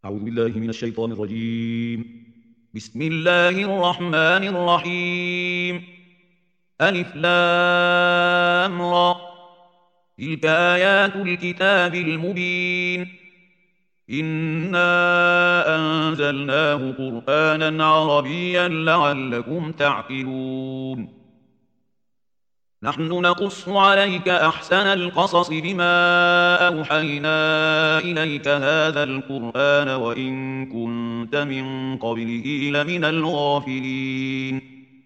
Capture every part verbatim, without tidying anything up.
أعوذ بالله من الشيطان الرجيم. بسم الله الرحمن الرحيم. ألف لام را. تلك آيات الكتاب المبين. إنا أنزلناه قرآنا عربيا لعلكم تعقلون. نحن نقص عليك أحسن القصص بما أوحينا إليك هذا القرآن وإن كنت من قبله لمن الغافلين.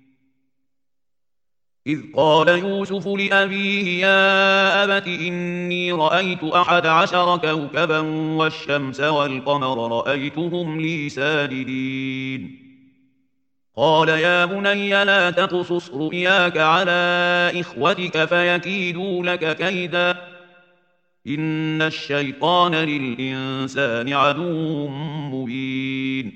إذ قال يوسف لأبيه يا أبت إني رأيت أحد عشر كوكبا والشمس والقمر رأيتهم لي ساجدين. قال يا بني لا تقصص رؤياك على إخوتك فيكيدوا لك كيدا إن الشيطان للإنسان عدو مبين.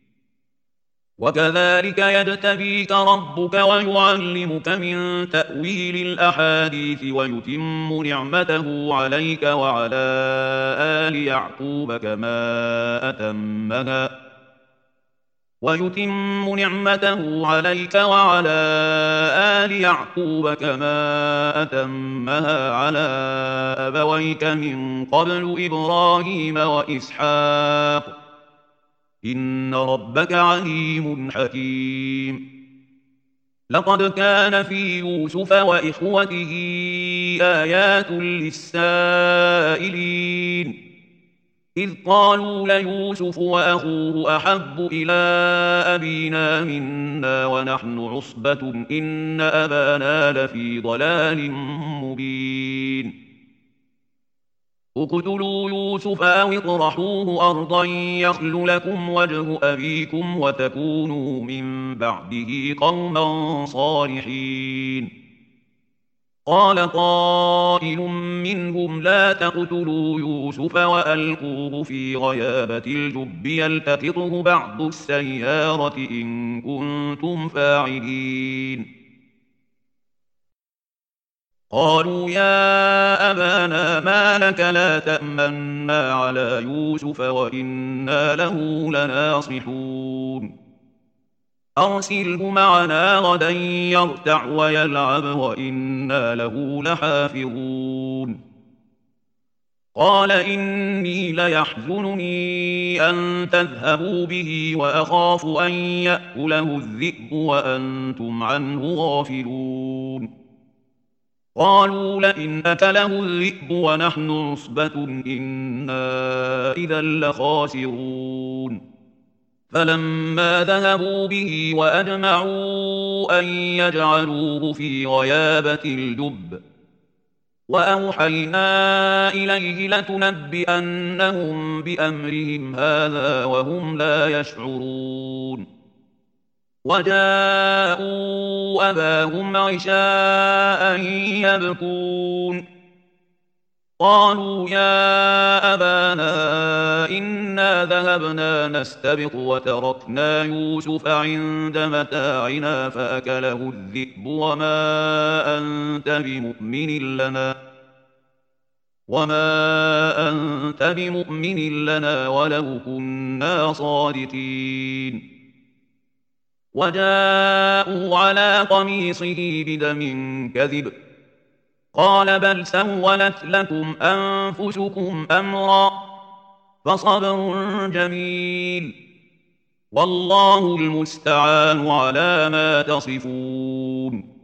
وكذلك يجتبيك ربك ويعلمك من تأويل الأحاديث ويتم نعمته عليك وعلى آل يعقوب كما أتمها ويتم نعمته عليك وعلى آل يعقوب كما أتمها على أبويك من قبل إبراهيم وإسحاق إن ربك عليم حكيم. لقد كان في يوسف وإخوته آيات للسائلين إذ قالوا ليوسف وأخوه أحب إلى أبينا منا ونحن عصبة إن أبانا لفي ضلال مبين. اقتلوا يوسف أو اطرحوه أرضا يخل لكم وجه أبيكم وتكونوا من بعده قوما صالحين. قال قائل منهم لا تقتلوا يوسف وألقوه في غيابة الجب يلتقطه بعض السيارة إن كنتم فاعلين. قالوا يا أبانا ما لك لا تأمنا على يوسف وإنا له لناصحون. أرسله معنا غدا يرتع ويلعب وإنا له لحافظون. قال إني ليحزنني أن تذهبوا به وأخاف أن يأكله الذئب وأنتم عنه غافلون. قالوا لئن أكله الذئب ونحن عصبة إنا إذا لخاسرون. فلما ذهبوا به وأجمعوا أن يجعلوه في غيابة الجب وأوحينا إليه لتنبئنهم بأمرهم هذا وهم لا يشعرون. وجاءوا أباهم عشاء يبكون. قالوا يا أبانا إنا ذهبنا نستبق وتركنا يوسف عند متاعنا فأكله الذئب وما أنت بمؤمن لنا وما أنت بمؤمن لنا ولو كنا صادقين. وجاءوا على قميصه بدم كذب قال بل سولت لكم أنفسكم أمرا فصبر جميل والله المستعان على ما تصفون.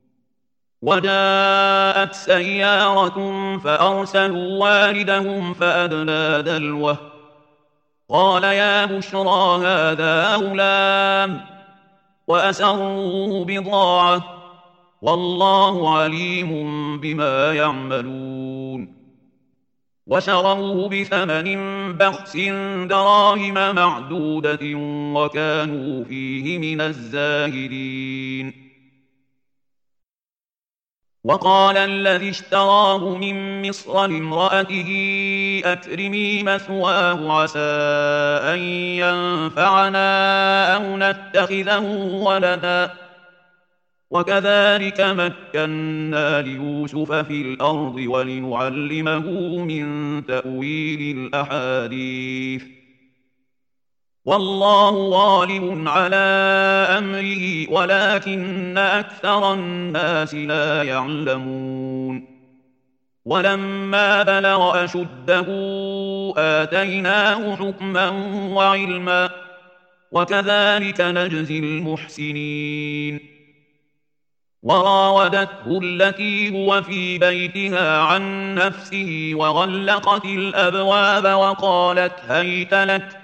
وجاءت سيارة فأرسلوا واردهم فأدلى دلوه قال يا بشرى هذا غلام وأسروه بضاعة والله عليم بما يعملون. وشروه بثمن بخس دراهم معدودة وكانوا فيه من الزاهدين. وقال الذي اشتراه من مصر لامرأته أكرمي مثواه عسى أن ينفعنا أو نتخذه ولدا وكذلك مكنا ليوسف في الأرض ولنعلمه من تأويل الأحاديث والله غالب على أمره ولكن أكثر الناس لا يعلمون ولما بلغ أشده آتيناه حكما وعلما وكذلك نجزي المحسنين وراودته التي هو في بيتها عن نفسه وغلقت الأبواب وقالت هيت لك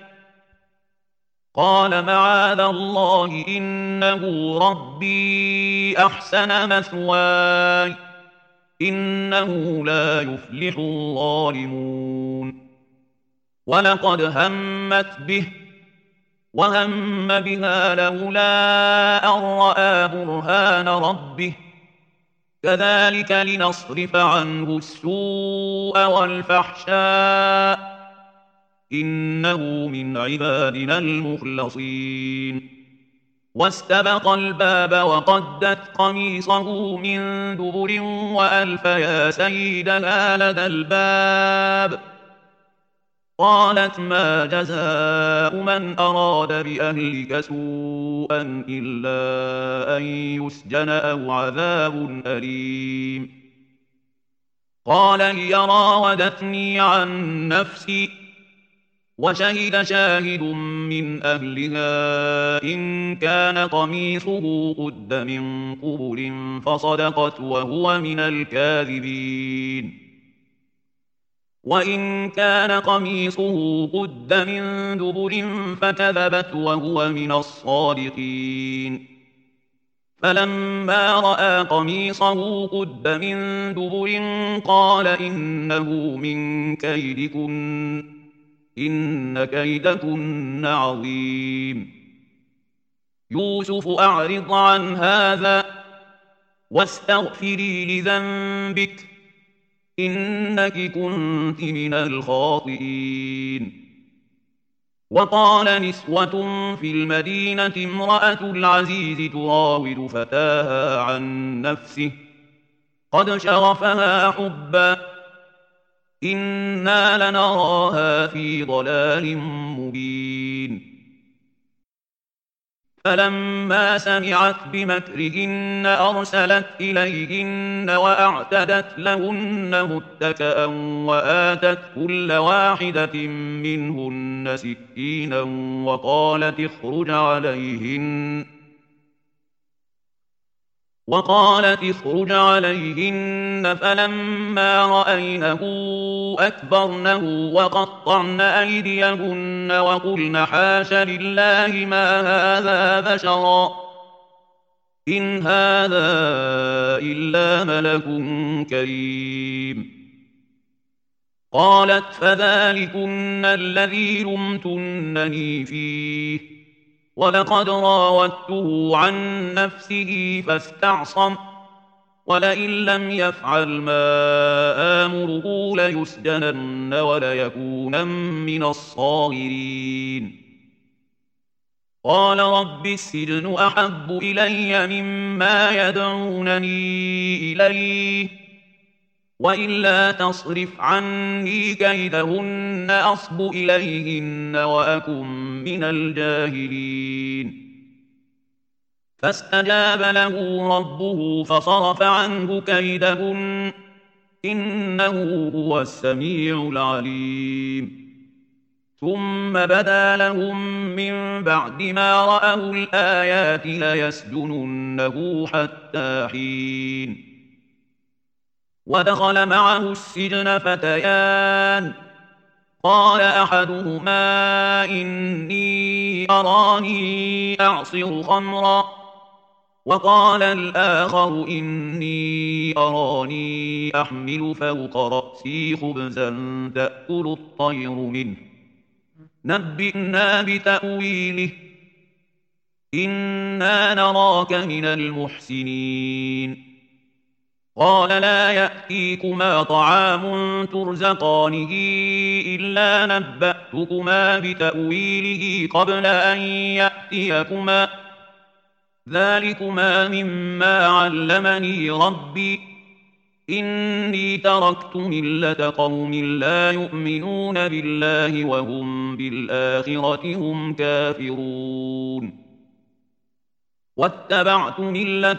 قال معاذ الله إنه ربي أحسن مثواي إنه لا يفلح الظالمون ولقد همت به وهم بها لولا أن رأى برهان ربه كذلك لنصرف عنه السوء والفحشاء إنه من عبادنا المخلصين واستبق الباب وقدت قميصه من دبر وألف يا سيدها لدى الباب قالت ما جزاء من أراد بأهلك سوءا إلا أن يسجن أو عذاب أليم قال هي راودتني عن نفسي وشهد شاهد من أهلها إن كان قميصه قد من قبل فصدقت وهو من الكاذبين وإن كان قميصه قد من دبر فكذبت وهو من الصادقين فلما رأى قميصه قد من دبر قال إنه من كيدكن إن كيدكن عظيم يوسف أعرض عن هذا واستغفري لذنبك إنك كنت من الخاطئين وقال نسوة في المدينة امرأة العزيز تراود فتاها عن نفسه قد شغفها حبا إنا لنراها في ضلال مبين فلما سمعت بمكرهن أرسلت إليهن وأعتدت لهن متكأ وآتت كل واحدة منهن سكينا وقالت اخرج عليهن وقالت اخرج عليهن فلما رأينه أكبرنه وقطعن أيديهن وقلن حاش لله ما هذا بشرا إن هذا إلا ملك كريم قالت فذلكن الذي لمتنني فيه ولقد راودته عن نفسه فاستعصم ولئن لم يفعل ما آمره ليسجنن وليكونن من الصاغرين قال رب السجن أحب إلي مما يدعونني إليه وإلا تصرف عني كيدهن أصب إليهن وأكن من الجاهلين فاستجاب له ربه فصرف عنه كيدهن إنه هو السميع العليم ثم بدا لهم من بعد ما رأوا الآيات ليسجننه حتى حين ودخل معه السجن فتيان قال أحدهما إني أراني أعصر خمرا وقال الآخر إني أراني أحمل فوق رأسي خبزا تأكل الطير منه نبئنا بتأويله إنا نراك من المحسنين قال لا يأتيكما طعام ترزقانه إلا نبأتكما بتأويله قبل أن يأتيكما ذلكما مما علمني ربي إني تركت ملة قوم لا يؤمنون بالله وهم بالآخرة هم كافرون واتبعت ملة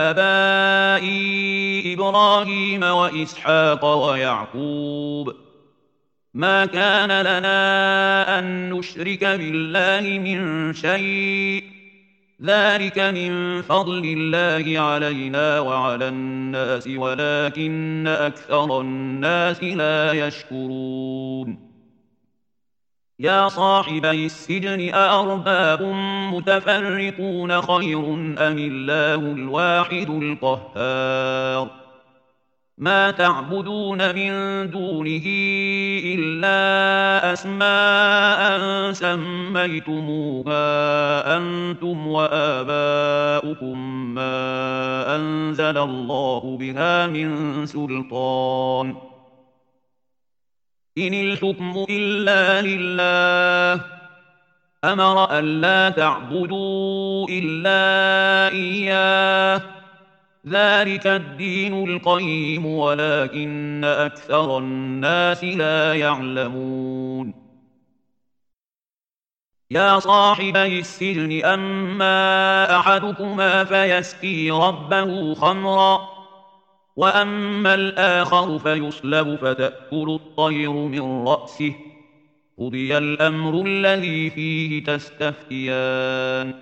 آبائي إبراهيم وإسحاق ويعقوب ما كان لنا أن نشرك بالله من شيء ذلك من فضل الله علينا وعلى الناس ولكن أكثر الناس لا يشكرون يا صاحبي السجن أأرباب متفرقون خير أم الله الواحد القهار ما تعبدون من دونه إلا أسماء سميتموها أنتم وآباؤكم ما أنزل الله بها من سلطان إن الحكم إلا لله أمر ألا تعبدوا إلا إياه ذلك الدين القيم ولكن أكثر الناس لا يعلمون يا صاحبي السجن أما أحدكما فيسقي ربه خمرا وأما الآخر فيصلب فتأكل الطير من رأسه قضي الأمر الذي فيه تستفتيان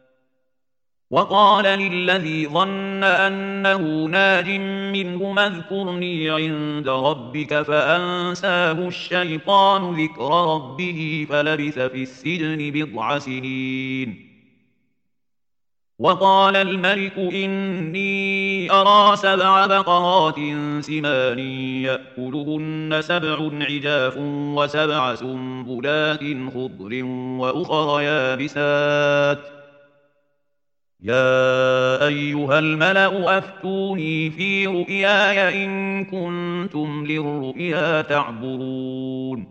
وقال للذي ظن أنه ناج منهما اذكرني عند ربك فأنساه الشيطان ذكر ربه فلبث في السجن بضع سنين وقال الملك إني أرى سبع بقرات سمان يأكلهن سبع عجاف وسبع سنبلات خضر وأخر يابسات يا أيها الملأ أفتوني في رؤياي إن كنتم للرؤيا تعبرون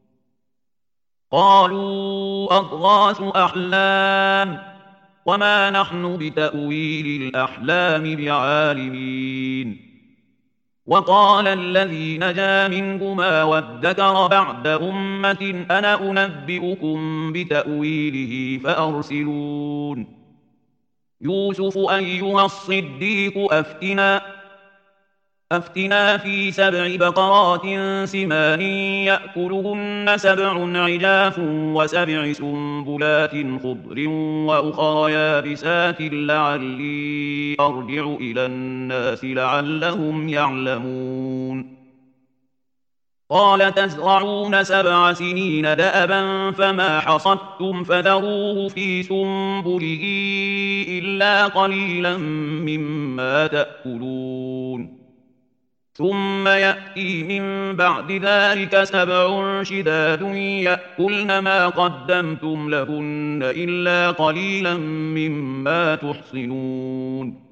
قالوا أضغاث أحلام وما نحن بتأويل الأحلام بعالمين وقال الذي نجا منهما وادكر بعد أمة أنا أنبئكم بتأويله فأرسلون يوسف أيها الصديق أفتنا أفتنا في سبع بقرات سمان يأكلهن سبع عجاف وسبع سنبلات خضر وأخر يابسات لعلي أرجع إلى الناس لعلهم يعلمون قال تزرعون سبع سنين دأبا فما حصدتم فذروه في سنبله إلا قليلا مما تأكلون ثم يأتي من بعد ذلك سبع شداد يأكلن ما قدمتم لهن إلا قليلا مما تحصنون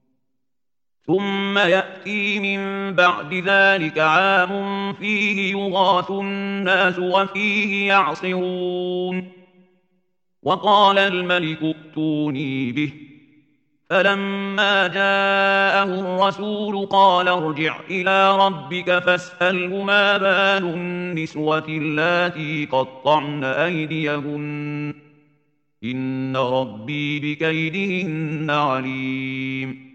ثم يأتي من بعد ذلك عام فيه يغاث الناس وفيه يعصرون وقال الملك ائتوني به فلما جاءه الرسول قال ارجع إلى ربك فاسأله ما بال النسوة اللاتي قطعن أيديهن إن ربي بكيدهن عليم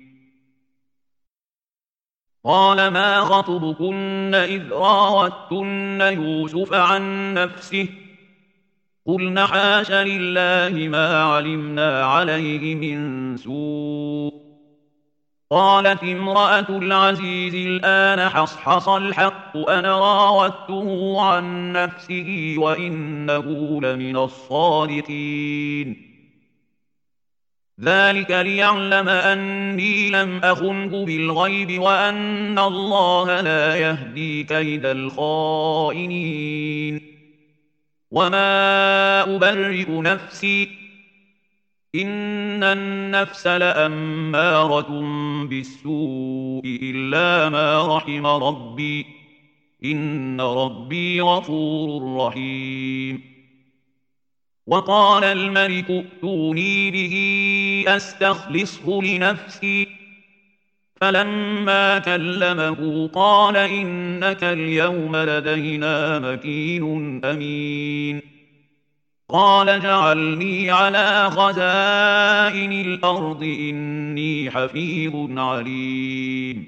قال ما خطبكن إذ راوتن يوسف عن نفسه قلنا حاش لله ما علمنا عليه من سوء قالت امرأة العزيز الآن حصحص الحق أنا راودته عن نفسه وإنه لمن الصادقين ذلك ليعلم أني لم أخنه بالغيب وأن الله لا يهدي كيد الخائنين وما أبرئ نفسي إن النفس لأمارة بالسوء إلا ما رحم ربي إن ربي غفور رحيم وقال الملك ائتوني به أستخلصه لنفسي فلما كلمه قال إنك اليوم لدينا مكين أمين. قال اجعلني على خزائن الأرض إني حفيظ عليم.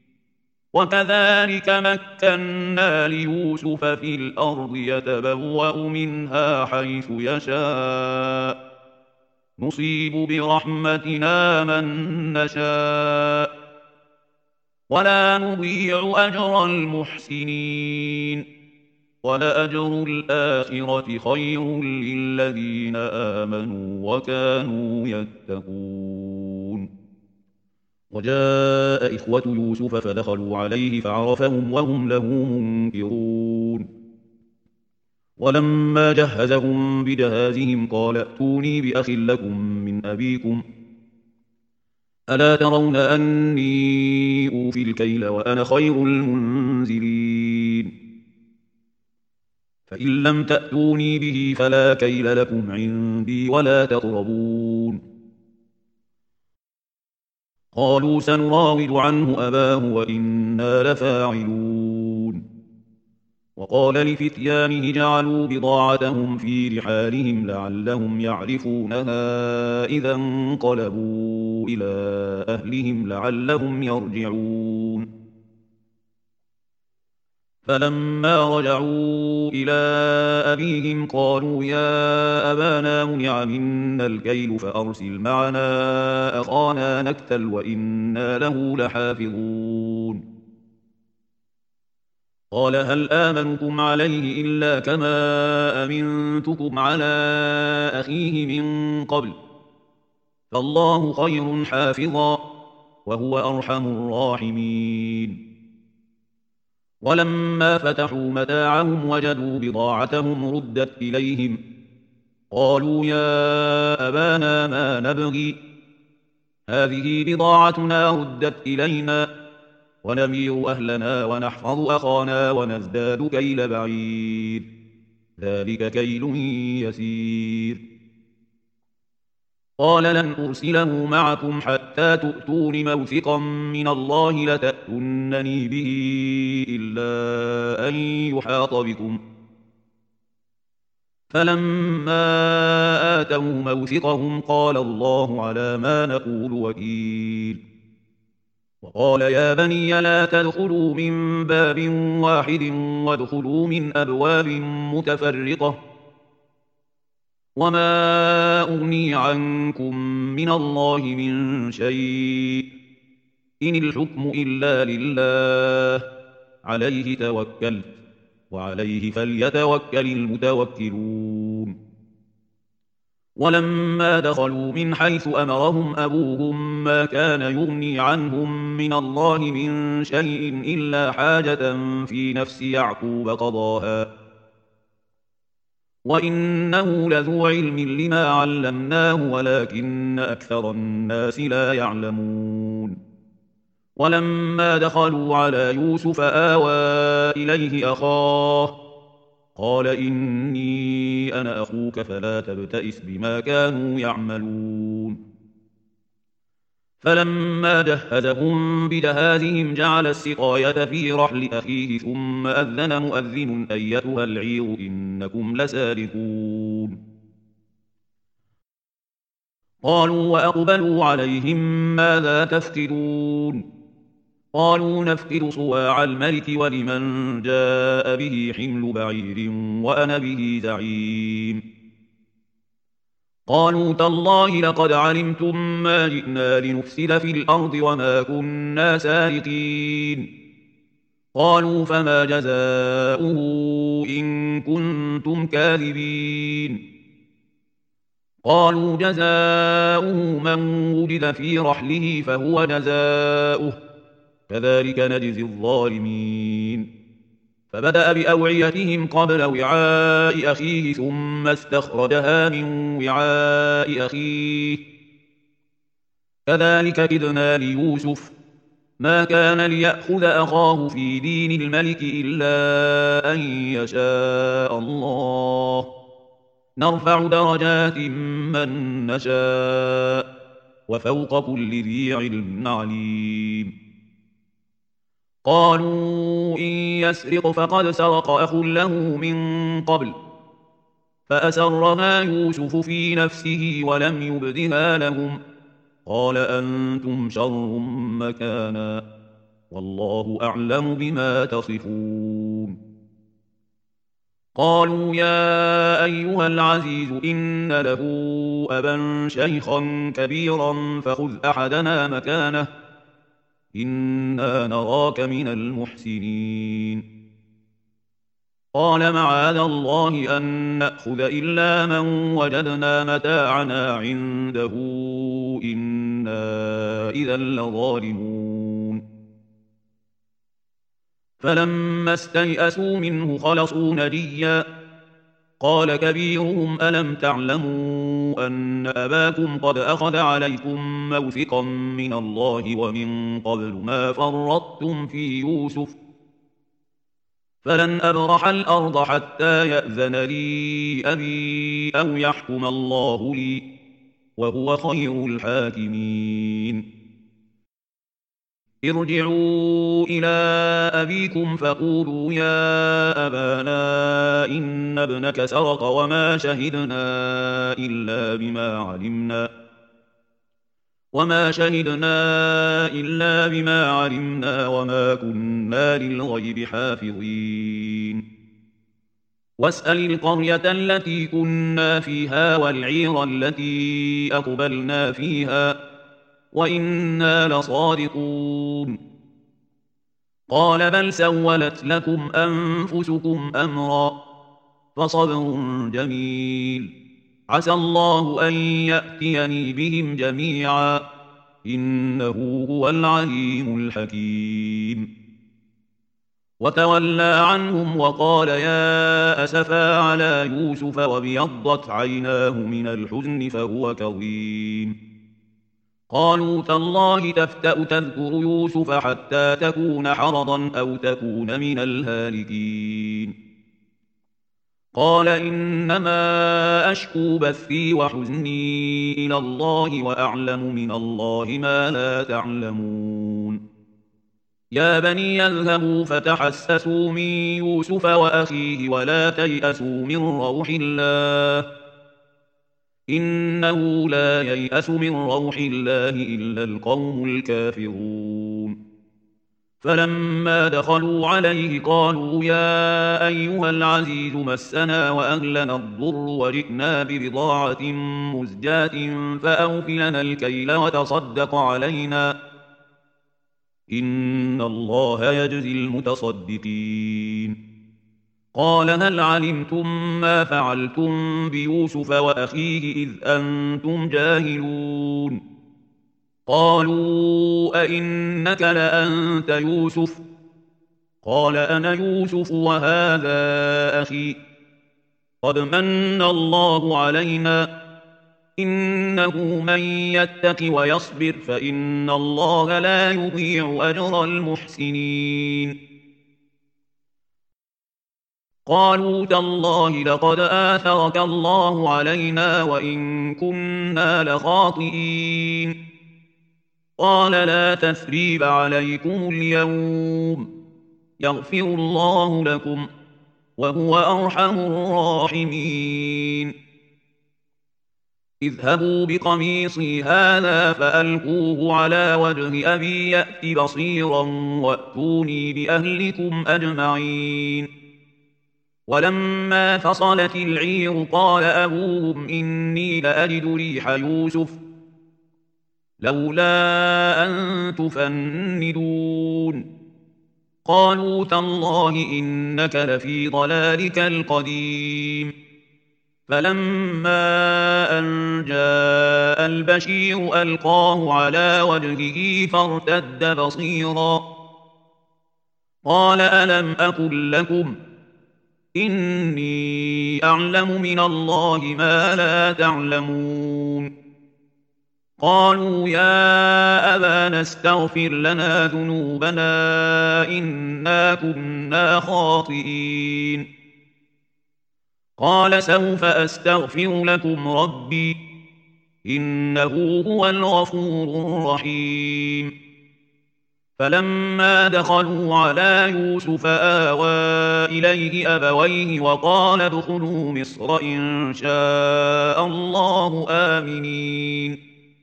وكذلك مكنا ليوسف في الأرض يتبوأ منها حيث يشاء نصيب برحمتنا من نشاء ولا نضيع أجر المحسنين ولأجر الآخرة خير للذين آمنوا وكانوا يتقون. وجاء إخوة يوسف فدخلوا عليه فعرفهم وهم له منكرون. ولما جهزهم بجهازهم قال ائتوني بأخ لكم من أبيكم ألا ترون أني أوفي الكيل وأنا خير المنزلين فإن لم تأتوني به فلا كيل لكم عندي ولا تقربون. قالوا سنراود عنه أباه وإنا لفاعلون. وقال لفتيانه جعلوا بضاعتهم في رحالهم لعلهم يعرفونها إذا انقلبوا إلى أهلهم لعلهم يرجعون. فلما رجعوا إلى أبيهم قالوا يا أبانا منع منا الكيل فأرسل معنا أخانا نكتل وإنا له لحافظون. قال هل آمنكم عليه إلا كما أمنتكم على أخيه من قبل فالله خير حافظا وهو أرحم الراحمين. ولما فتحوا متاعهم وجدوا بضاعتهم ردت إليهم قالوا يا أبانا ما نبغي هذه بضاعتنا ردت إلينا ونمير أهلنا ونحفظ أخانا ونزداد كيل بعير ذلك كيل يسير. قال لن أرسله معكم حتى تؤتون موثقا من الله لتأتونني به إلا أن يحاط بكم. فلما آتوا موثقهم قال الله على ما نقول وكيل. وقال يا بني لا تدخلوا من باب واحد وادخلوا من أبواب متفرقة وما أغني عنكم من الله من شيء إن الحكم إلا لله عليه توكلت وعليه فليتوكل المتوكلون. ولما دخلوا من حيث أمرهم أبوهم ما كان يغني عنهم من الله من شيء إلا حاجة في نفس يعقوب قضاها وإنه لذو علم لما علمناه ولكن أكثر الناس لا يعلمون. ولما دخلوا على يوسف آوى إليه أخاه قال إني أنا أخوك فلا تبتئس بما كانوا يعملون. فلما جهزهم بجهازهم جعل السقاية في رحل أخيه ثم أذن مؤذن أيتها العير إنكم لسارقون. قالوا وأقبلوا عليهم ماذا تفقدون قالوا نفقد صواع الملك ولمن جاء به حمل بعير وأنا به زعيم. قالوا تالله لقد علمتم ما جئنا لنفسد في الأرض وما كنا سارقين. قالوا فما جزاؤه إن كنتم كاذبين. قالوا جزاؤه من وجد في رحله فهو جزاؤه كذلك نجزي الظالمين. فبدأ بأوعيتهم قبل وعاء أخيه ثم استخرجها من وعاء أخيه كذلك كدنا ليوسف ما كان ليأخذ أخاه في دين الملك إلا أن يشاء الله نرفع درجات من نشاء وفوق كل ذي علم عليم. قالوا إن يسرق فقد سرق أخ له من قبل فأسرها يوسف في نفسه ولم يبدها لهم قال أنتم شر مكانا والله أعلم بما تصفون. قالوا يا أيها العزيز إن له أبا شيخا كبيرا فخذ أحدنا مكانه إنا نراك من المحسنين. قال معاذ الله أن نأخذ إلا من وجدنا متاعنا عنده إنا إذا لظالمون. فلما استيئسوا منه خلصوا نجيا قال كبيرهم ألم تعلموا أن أباكم قد أخذ عليكم موثقا من الله ومن قبل ما فرطتم في يوسف فلن أبرح الأرض حتى يأذن لي أبي أو يحكم الله لي وهو خير الحاكمين. ارجعوا إلى أبيكم فقولوا يا أبانا إن ابنك سرق وما شهدنا إلا بما علمنا وما شهدنا إلا بما علمنا وما كنا للغيب حافظين. واسأل القرية التي كنا فيها والعير التي أقبلنا فيها وإنا لصادقون. قال بل سولت لكم أنفسكم أمرا فصبر جميل عسى الله أن يأتيني بهم جميعا إنه هو العليم الحكيم. وتولى عنهم وقال يا أسفا على يوسف وابيضت عيناه من الحزن فهو كظيم. قالوا تالله تفتأ تذكر يوسف حتى تكون حرضا أو تكون من الهالكين. قال إنما أشكو بثي وحزني إلى الله وأعلم من الله ما لا تعلمون. يا بني اذهبوا فتحسسوا من يوسف وأخيه ولا تيأسوا من روح الله إنه لا ييأس من روح الله إلا القوم الكافرون. فلما دخلوا عليه قالوا يا أيها العزيز مسنا وأهلنا الضر وجئنا ببضاعة مزجاة فأوف لنا الكيل وتصدق علينا إن الله يجزي المتصدقين. قال هل علمتم ما فعلتم بيوسف وأخيه إذ أنتم جاهلون. قالوا أئنك لأنت يوسف قال أنا يوسف وهذا أخي قد من الله علينا إنه من يتق ويصبر فإن الله لا يضيع أجر المحسنين. قالوا تالله لقد آثرك الله علينا وإن كنا لخاطئين. قال لا تثريب عليكم اليوم يغفر الله لكم وهو أرحم الراحمين. اذهبوا بقميصي هذا فألقوه على وجه أبي يأت بصيرا وأتوني بأهلكم أجمعين. ولما فصلت العير قال أبوهم إني لأجد ريح يوسف لولا أن تفندون. قالوا تالله إنك لفي ضلالك القديم. فلما أن جاء البشير ألقاه على وجهه فارتد بصيرا قال ألم أقل لكم إني أعلم من الله ما لا تعلمون. قالوا يا أبانا استغفر لنا ذنوبنا إنا كنا خاطئين. قال سوف أستغفر لكم ربي إنه هو الغفور الرحيم. فلما دخلوا على يوسف آوى إليه أبويه وقال ادخلوا مصر إن شاء الله آمنين.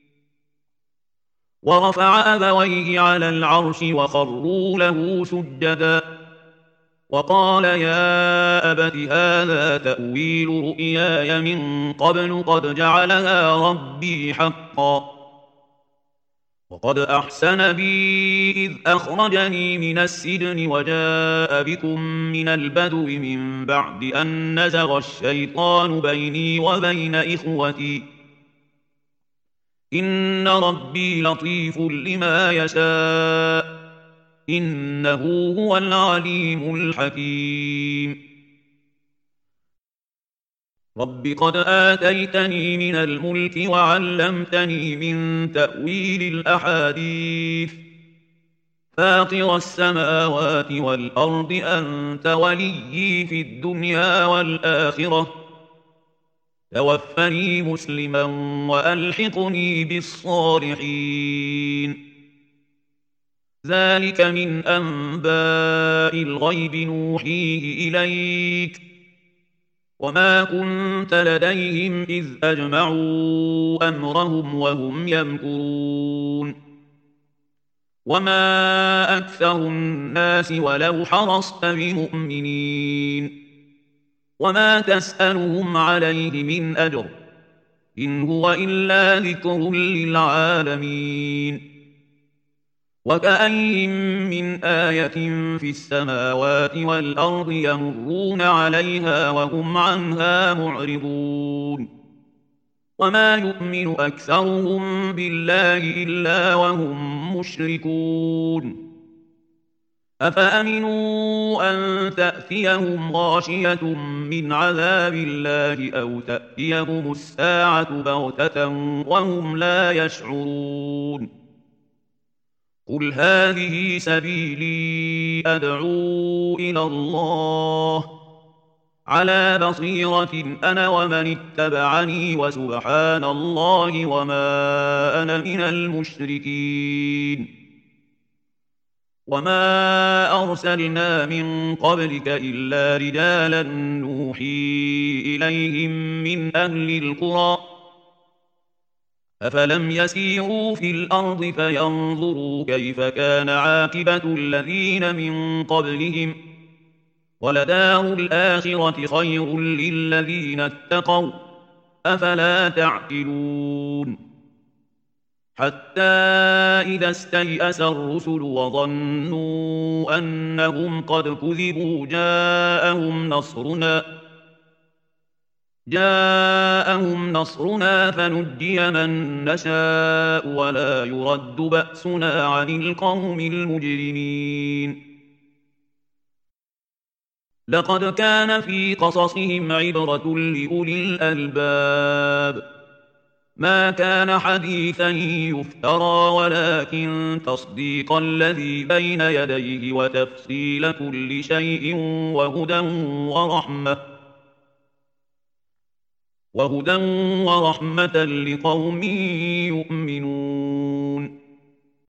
ورفع أبويه على العرش وخروا له سجدا وقال يا أبت هذا تأويل رؤياي من قبل قد جعلها ربي حقا وقد أحسن بي إذ أخرجني من السجن وجاء بكم من البدو من بعد أن نزغ الشيطان بيني وبين إخوتي إن ربي لطيف لما يشاء إنه هو العليم الحكيم. رب قد آتيتني من الملك وعلمتني من تأويل الأحاديث فاطر السماوات والأرض أنت وليي في الدنيا والآخرة توفني مسلما وألحقني بالصالحين. ذلك من أنباء الغيب نوحيه إليك وما كنت لديهم إذ أجمعوا أمرهم وهم يمكرون. وما أكثر الناس ولو حرصت بمؤمنين وما تسألهم عليه من أجر إن هو إلا ذكر للعالمين. وكأين من آية في السماوات والأرض يمرون عليها وهم عنها معرضون وما يؤمن أكثرهم بالله إلا وهم مشركون. أفأمنوا أن تأتيهم غاشية من عذاب الله أو تأتيهم الساعة بغتة وهم لا يشعرون. قل هذه سبيلي أدعو إلى الله على بصيرة أنا ومن اتبعني وسبحان الله وما أنا من المشركين. وما أرسلنا من قبلك إلا رجالا نوحي إليهم من أهل القرى أفلم يسيروا في الأرض فينظروا كيف كان عاقبة الذين من قبلهم ولدار الآخرة خير للذين اتقوا أفلا تعقلون. حتى إذا استيأس الرسل وظنوا أنهم قد كذبوا جاءهم نصرنا جاءهم نصرنا فنجي من نشاء ولا يرد بأسنا عن القوم المجرمين. لقد كان في قصصهم عبرة لأولي الألباب ما كان حديثا يفترى ولكن تصديق الذي بين يديه وتفصيل كل شيء وهدى ورحمة وهدى ورحمة لقوم يؤمنون.